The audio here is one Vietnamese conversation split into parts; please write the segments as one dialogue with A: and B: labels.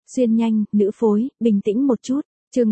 A: Xuyên nhanh, nữ phối, bình tĩnh một chút. Chương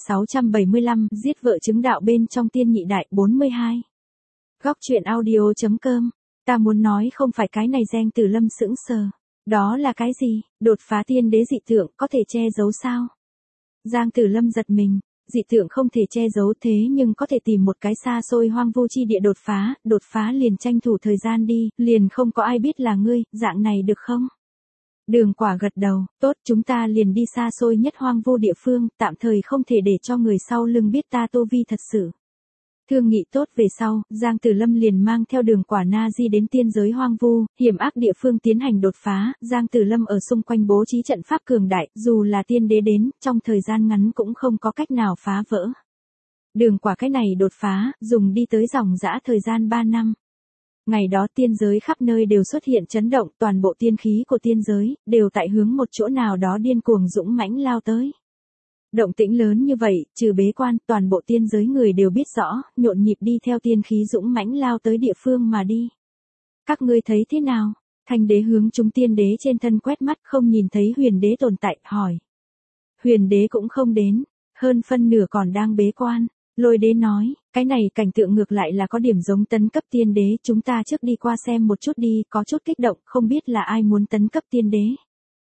A: 4675, giết vợ chứng đạo bên trong tiên nhị đại 42. Góc truyện audio.com. Ta muốn nói không phải cái này Giang Tử Lâm sững sờ. Đó là cái gì? Đột phá tiên đế dị tượng có thể che giấu sao? Giang Tử Lâm giật mình. Dị tượng không thể che giấu thế nhưng có thể tìm một cái xa xôi hoang vu chi địa đột phá liền tranh thủ thời gian đi, liền không có ai biết là ngươi, dạng này được không? Đường Quả gật đầu, tốt, chúng ta liền đi xa xôi nhất hoang vu địa phương, tạm thời không thể để cho người sau lưng biết ta tu vi thật sự. Thương nghị tốt về sau, Giang Tử Lâm liền mang theo Đường Quả Na Di đến tiên giới hoang vu, hiểm ác địa phương tiến hành đột phá, Giang Tử Lâm ở xung quanh bố trí trận pháp cường đại, dù là tiên đế đến, trong thời gian ngắn cũng không có cách nào phá vỡ. Đường Quả cái này đột phá, dùng đi tới dòng dã thời gian 3 năm. Ngày đó tiên giới khắp nơi đều xuất hiện chấn động, toàn bộ tiên khí của tiên giới, đều tại hướng một chỗ nào đó điên cuồng dũng mãnh lao tới. Động tĩnh lớn như vậy, trừ bế quan, toàn bộ tiên giới người đều biết rõ, nhộn nhịp đi theo tiên khí dũng mãnh lao tới địa phương mà đi. Các ngươi thấy thế nào? Thanh đế hướng chúng tiên đế trên thân quét mắt không nhìn thấy huyền đế tồn tại, hỏi. Huyền đế cũng không đến, hơn phân nửa còn đang bế quan. Lôi đế nói, cái này cảnh tượng ngược lại là có điểm giống tấn cấp tiên đế, chúng ta trước đi qua xem một chút đi, có chút kích động, không biết là ai muốn tấn cấp tiên đế.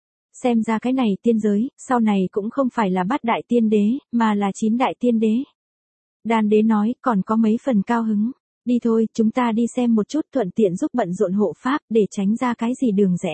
A: Xem ra cái này tiên giới, sau này cũng không phải là 8 đại tiên đế, mà là 9 đại tiên đế. Đan đế nói, còn có mấy phần cao hứng. Đi thôi, chúng ta đi xem một chút thuận tiện giúp bận rộn hộ pháp, để tránh ra cái gì đường rẽ.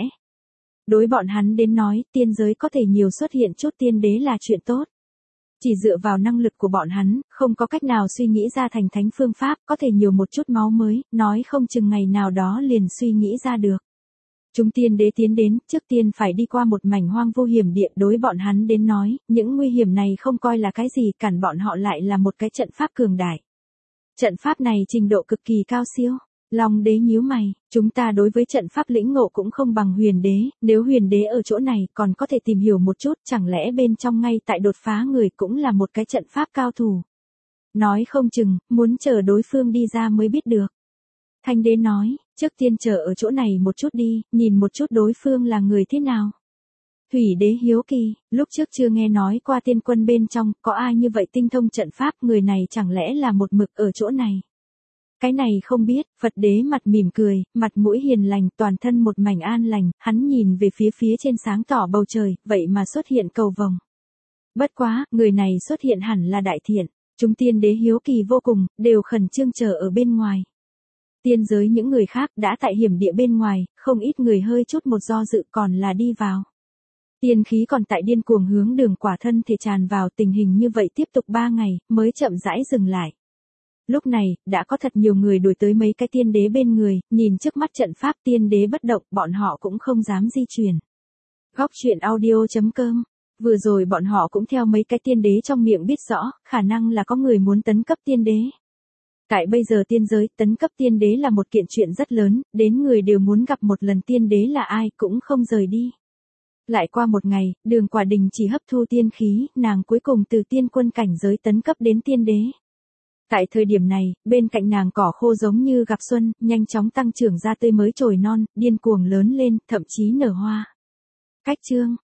A: Đối bọn hắn đến nói, tiên giới có thể nhiều xuất hiện chút tiên đế là chuyện tốt. Chỉ dựa vào năng lực của bọn hắn, không có cách nào suy nghĩ ra thành thánh phương pháp, có thể nhiều một chút máu mới, nói không chừng ngày nào đó liền suy nghĩ ra được. Chúng tiên đế tiến đến, trước tiên phải đi qua một mảnh hoang vu hiểm địa, đối bọn hắn đến nói, những nguy hiểm này không coi là cái gì, cản bọn họ lại là một cái trận pháp cường đại. Trận pháp này trình độ cực kỳ cao siêu. Long đế nhíu mày, chúng ta đối với trận pháp lĩnh ngộ cũng không bằng huyền đế, nếu huyền đế ở chỗ này còn có thể tìm hiểu một chút, chẳng lẽ bên trong ngay tại đột phá người cũng là một cái trận pháp cao thủ. Nói không chừng, muốn chờ đối phương đi ra mới biết được. Thanh đế nói, trước tiên chờ ở chỗ này một chút đi, nhìn một chút đối phương là người thế nào. Thủy đế hiếu kỳ, lúc trước chưa nghe nói qua tiên quân bên trong, có ai như vậy tinh thông trận pháp, người này chẳng lẽ là một mực ở chỗ này. Cái này không biết, Phật đế mặt mỉm cười, mặt mũi hiền lành, toàn thân một mảnh an lành, hắn nhìn về phía trên sáng tỏ bầu trời, vậy mà xuất hiện cầu vồng. Bất quá, người này xuất hiện hẳn là đại thiện, chúng tiên đế hiếu kỳ vô cùng, đều khẩn trương chờ ở bên ngoài. Tiên giới những người khác đã tại hiểm địa bên ngoài, không ít người hơi chút một do dự còn là đi vào. Tiên khí còn tại điên cuồng hướng Đường Quả thân thể tràn vào, tình hình như vậy tiếp tục 3 ngày, mới chậm rãi dừng lại. Lúc này, đã có thật nhiều người đuổi tới mấy cái tiên đế bên người, nhìn trước mắt trận pháp tiên đế bất động, bọn họ cũng không dám di chuyển. Góc truyện audio.com. Vừa rồi bọn họ cũng theo mấy cái tiên đế trong miệng biết rõ, khả năng là có người muốn tấn cấp tiên đế. Tại bây giờ tiên giới, tấn cấp tiên đế là một kiện chuyện rất lớn, đến người đều muốn gặp một lần tiên đế là ai cũng không rời đi. Lại qua một ngày, Đường Quả đình chỉ hấp thu tiên khí, nàng cuối cùng từ tiên quân cảnh giới tấn cấp đến tiên đế. Tại thời điểm này, bên cạnh nàng cỏ khô giống như gặp xuân, nhanh chóng tăng trưởng ra tươi mới trồi non, điên cuồng lớn lên, thậm chí nở hoa. Cách chương,